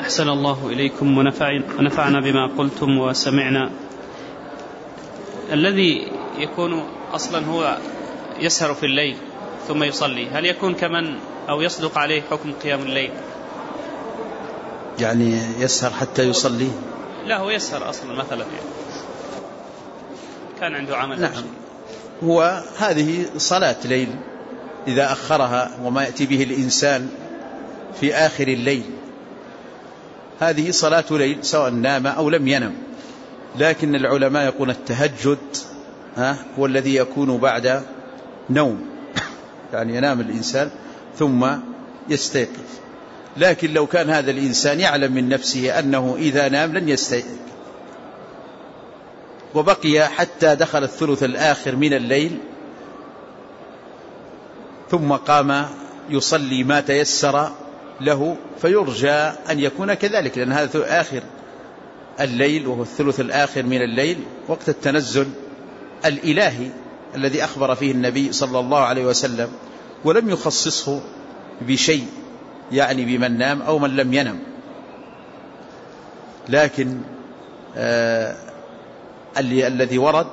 أحسن الله إليكم ونفعنا بما قلتم وسمعنا. الذي يكون أصلا هو يسهر في الليل ثم يصلي، هل يكون كمن أو يصدق عليه حكم قيام الليل؟ يعني يسهر حتى يصلي؟ لا، هو يسهر أصلا مثلا يعني كان عنده عمل. نعم، هو هذه صلاة ليل إذا أخرها، وما يأتي به الإنسان في آخر الليل هذه صلاة ليل سواء نام أو لم ينم. لكن العلماء يقولون التهجد هو الذي يكون بعد نوم، يعني ينام الإنسان ثم يستيقظ. لكن لو كان هذا الإنسان يعلم من نفسه أنه إذا نام لن يستيقظ وبقي حتى دخل الثلث الآخر من الليل ثم قام يصلي ما تيسر له، فيرجى أن يكون كذلك، لأن هذا آخر الليل وهو الثلث الآخر من الليل وقت التنزل الإلهي الذي أخبر فيه النبي صلى الله عليه وسلم، ولم يخصصه بشيء يعني بمن نام أو من لم ينم. لكن الذي ورد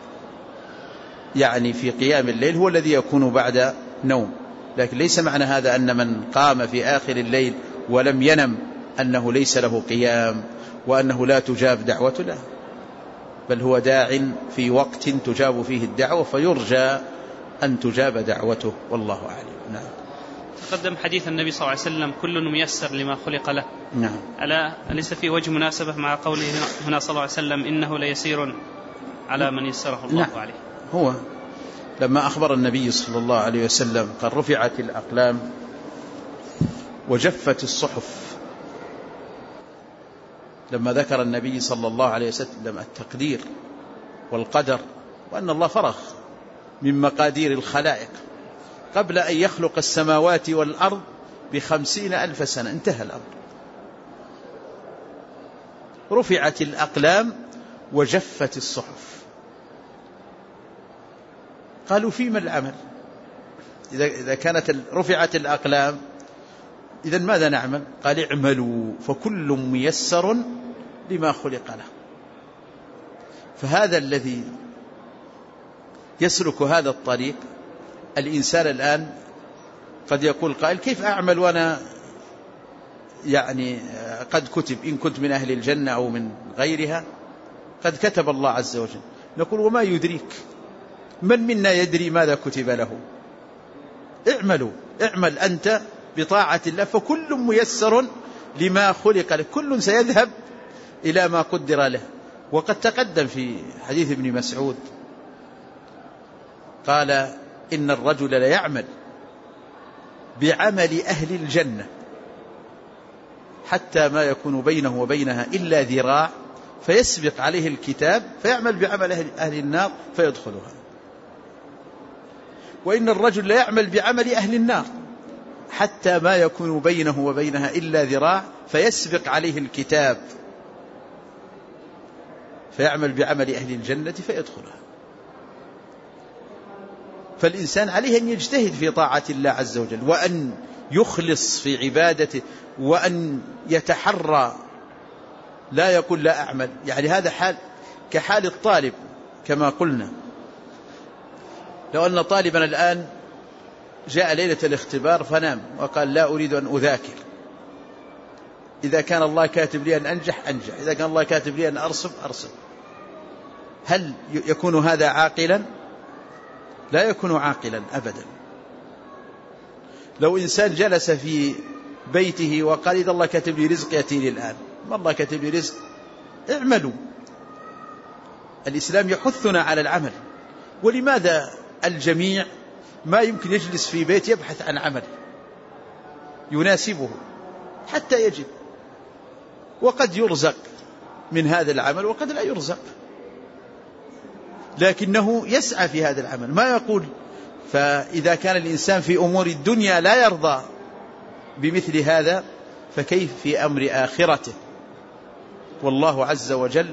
يعني في قيام الليل هو الذي يكون بعد نوم. لكن ليس معنى هذا أن من قام في آخر الليل ولم ينم أنه ليس له قيام وأنه لا تجاب دعوته، لا، بل هو داع في وقت تجاب فيه الدعوة فيرجى أن تجاب دعوته، والله أعلم. نعم. تقدم حديث النبي صلى الله عليه وسلم كل ميسر لما خلق له. نعم. ألا ليس في وجه مناسبة مع قوله هنا صلى الله عليه وسلم إنه ليسير على من يسره الله نعم. عليه؟ هو لما أخبر النبي صلى الله عليه وسلم قال رفعت الأقلام وجفت الصحف، لما ذكر النبي صلى الله عليه وسلم التقدير والقدر وأن الله فرغ من مقادير الخلائق قبل أن يخلق السماوات والأرض ب50,000 سنة، انتهى الأمر. رفعت الأقلام وجفت الصحف. قالوا فيما العمل؟ إذا كانت رفعت الأقلام إذن ماذا نعمل؟ قال اعملوا فكل ميسر لما خلق له. فهذا الذي يسلك هذا الطريق، الإنسان الآن قد يقول قائل كيف أعمل وأنا يعني قد كتب، إن كنت من أهل الجنة أو من غيرها قد كتب الله عز وجل. نقول وما يدريك؟ من منا يدري ماذا كتب له؟ اعمل أنت بطاعة الله فكل ميسر لما خلق له، كل سيذهب إلى ما قدر له. وقد تقدم في حديث ابن مسعود قال إن الرجل ليعمل بعمل أهل الجنة حتى ما يكون بينه وبينها إلا ذراع فيسبق عليه الكتاب فيعمل بعمل أهل النار فيدخلها. وإن الرجل ليعمل بعمل أهل النار حتى ما يكون بينه وبينها إلا ذراع فيسبق عليه الكتاب فيعمل بعمل أهل الجنة فيدخلها. فالإنسان عليه أن يجتهد في طاعة الله عز وجل وأن يخلص في عبادته وأن يتحرى، لا يقول لا أعمل. يعني هذا حال كحال الطالب كما قلنا. لو أن طالبا الآن جاء ليلة الاختبار فنام وقال لا أريد أن أذاكر، إذا كان الله كاتب لي أن أنجح، إذا كان الله كاتب لي أن أرسب، هل يكون هذا عاقلا؟ لا يكون عاقلا أبدا. لو إنسان جلس في بيته وقال إذا الله كاتب لي رزق يأتيني الآن، ما الله كاتب لي رزق، اعملوا. الإسلام يحثنا على العمل. ولماذا الجميع ما يمكن يجلس في بيت يبحث عن عمل يناسبه حتى يجد؟ وقد يرزق من هذا العمل وقد لا يرزق، لكنه يسعى في هذا العمل. ما يقول فإذا كان الإنسان في أمور الدنيا لا يرضى بمثل هذا فكيف في أمر آخرته؟ والله عز وجل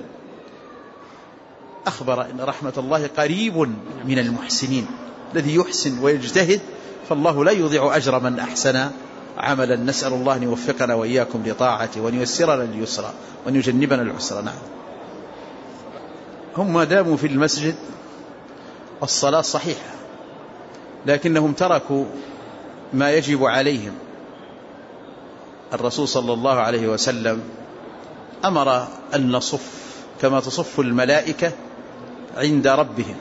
أخبر إن رحمة الله قريب من المحسنين. الذي يحسن ويجتهد فالله لا يضيع أجر من أحسن عملا. نسأل الله أن يوفقنا وإياكم لطاعته وأن ييسرنا اليسرى وأن يجنبنا العسرى. نعم. هم ما داموا في المسجد الصلاة صحيحة، لكنهم تركوا ما يجب عليهم. الرسول صلى الله عليه وسلم أمر أن نصف كما تصف الملائكة عند ربهم،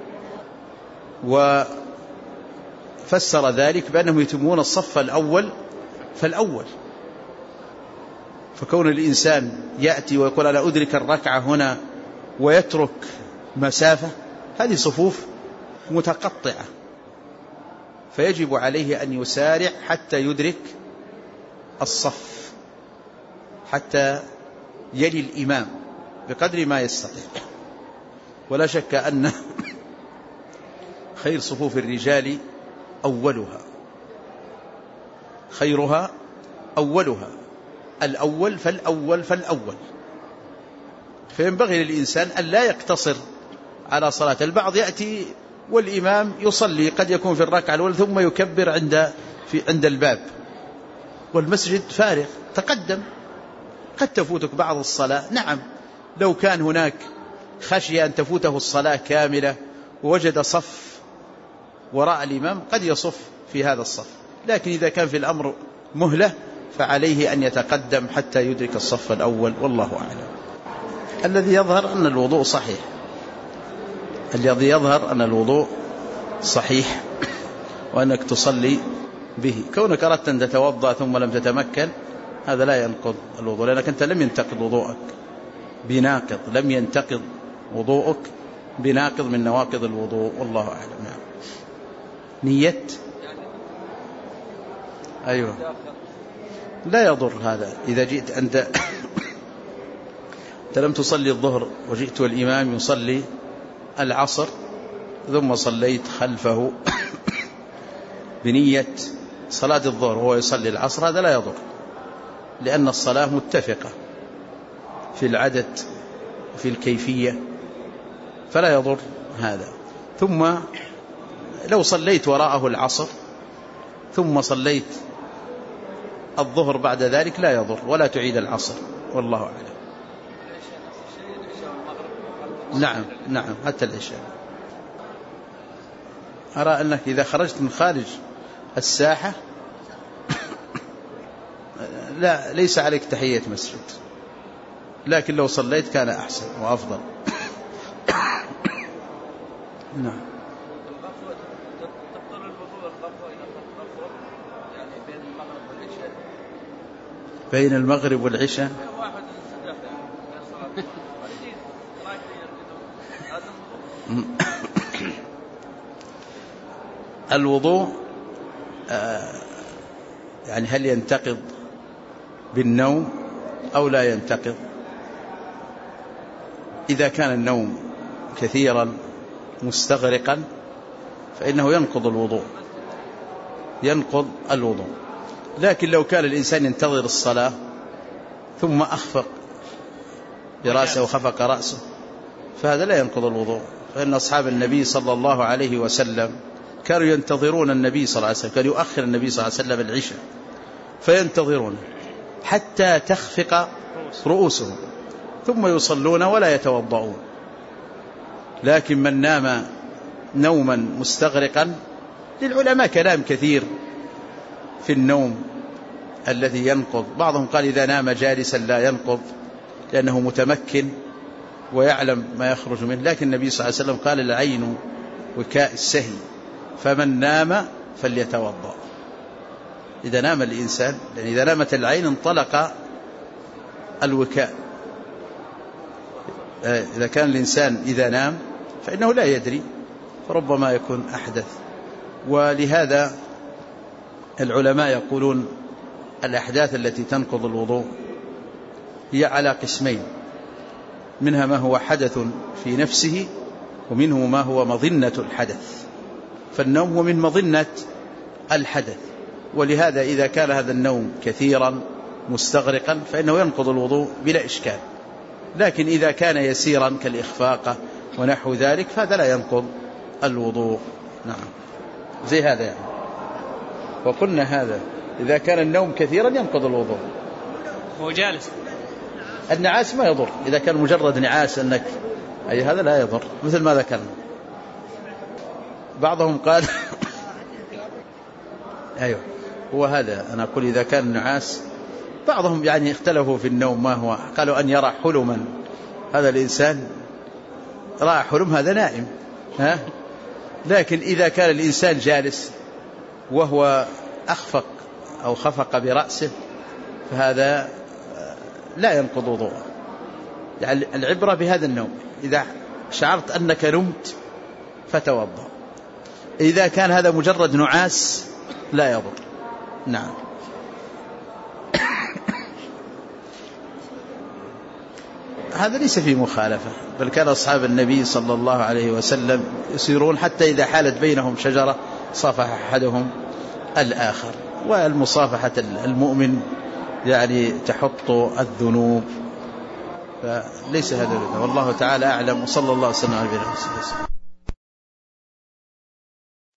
وفسر ذلك بأنهم يتمون الصف الأول فالأول. فكون الإنسان يأتي ويقول أنا أدرك الركعة هنا ويترك مسافة، هذه صفوف متقطعة، فيجب عليه أن يسارع حتى يدرك الصف، حتى يلي الإمام بقدر ما يستطيع. ولا شك أن خير صفوف الرجال أولها، خيرها أولها، الأول فالأول فالأول. فينبغي للإنسان أن لا يقتصر على صلاة. البعض يأتي والإمام يصلي قد يكون في الركعة الأولى ثم يكبر عند الباب والمسجد فارغ، تقدم، قد تفوتك بعض الصلاة. نعم، لو كان هناك خشية أن تفوته الصلاة كاملة ووجد صف وراء الإمام قد يصف في هذا الصف، لكن إذا كان في الأمر مهلة فعليه أن يتقدم حتى يدرك الصف الأول، والله أعلم. الذي يظهر أن الوضوء صحيح، الذي يظهر أن الوضوء صحيح وأنك تصلي به. كونك أردت أن تتوضأ ثم لم تتمكن هذا لا ينقض الوضوء، لأنك أنت لم ينتقض وضوءك بناقض، لم ينتقض وضوءك بناقض من نواقض الوضوء، والله أعلم. نعم. نية أيوة لا يضر هذا. إذا جئت أنت لم تصلي الظهر وجئت والإمام يصلي العصر ثم صليت خلفه بنية صلاة الظهر وهو يصلي العصر، هذا لا يضر، لأن الصلاة متفقة في العدد في الكيفية، فلا يضر هذا. ثم لو صليت وراءه العصر ثم صليت الظهر بعد ذلك لا يضر، ولا تعيد العصر، والله أعلم. نعم حتى العشاء. أرى أنك إذا خرجت من خارج الساحة لا ليس عليك تحية مسجد، لكن لو صليت كان أحسن وأفضل. نعم. بين المغرب والعشاء الوضوء يعني هل ينتقض بالنوم أو لا ينتقض؟ إذا كان النوم كثيرا مستغرقا فإنه ينقض الوضوء. لكن لو كان الإنسان ينتظر الصلاة ثم أخفق برأسه وخفق رأسه فهذا لا ينقض الوضوء. فإن أصحاب النبي صلى الله عليه وسلم كانوا ينتظرون النبي صلى الله عليه وسلم، كان يؤخر النبي صلى الله عليه وسلم العشاء فينتظرون حتى تخفق رؤوسهم ثم يصلون ولا يتوضؤون. لكن من نام نوما مستغرقا، للعلماء كلام كثير في النوم الذي ينقض. بعضهم قال إذا نام جالسا لا ينقض لأنه متمكن ويعلم ما يخرج منه، لكن النبي صلى الله عليه وسلم قال العين وكاء السهي، فمن نام فليتوضأ. إذا نام الإنسان، لأن إذا نامت العين انطلق الوكاء. إذا كان الإنسان إذا نام فإنه لا يدري، فربما يكون أحدث. ولهذا العلماء يقولون الأحداث التي تنقض الوضوء هي على قسمين، منها ما هو حدث في نفسه ومنه ما هو مظنة الحدث، فالنوم هو من مظنة الحدث. ولهذا إذا كان هذا النوم كثيرا مستغرقا فإنه ينقض الوضوء بلا إشكال. لكن إذا كان يسيرا كالإخفاقة ونحو ذلك فهذا لا ينقض الوضوء. نعم، زي هذا يعني. وقلنا هذا إذا كان النوم كثيرا ينقض الوضوء. هو جالس. النعاس ما يضر، إذا كان مجرد نعاس أنك أي هذا لا يضر، مثل ما ذكرنا. بعضهم قال أيوه هو هذا أنا أقول إذا كان نعاس. بعضهم يعني اختلفوا في النوم ما هو، قالوا أن يرى حلما، هذا الإنسان رأى حلم هذا نائم لكن إذا كان الإنسان جالس وهو أخفق أو خفق برأسه فهذا لا ينقض وضوءه. يعني العبرة بهذا النوم، إذا شعرت أنك نمت فتوضأ، إذا كان هذا مجرد نعاس لا يضر. نعم. هذا ليس فيه مخالفة، بل كان أصحاب النبي صلى الله عليه وسلم يسيرون حتى إذا حالت بينهم شجرة صافح أحدهم الآخر، والمصافحة المؤمن يعني تحط الذنوب، فليس هذا. والله تعالى أعلم، وصلى الله وسلم على نبينا محمد.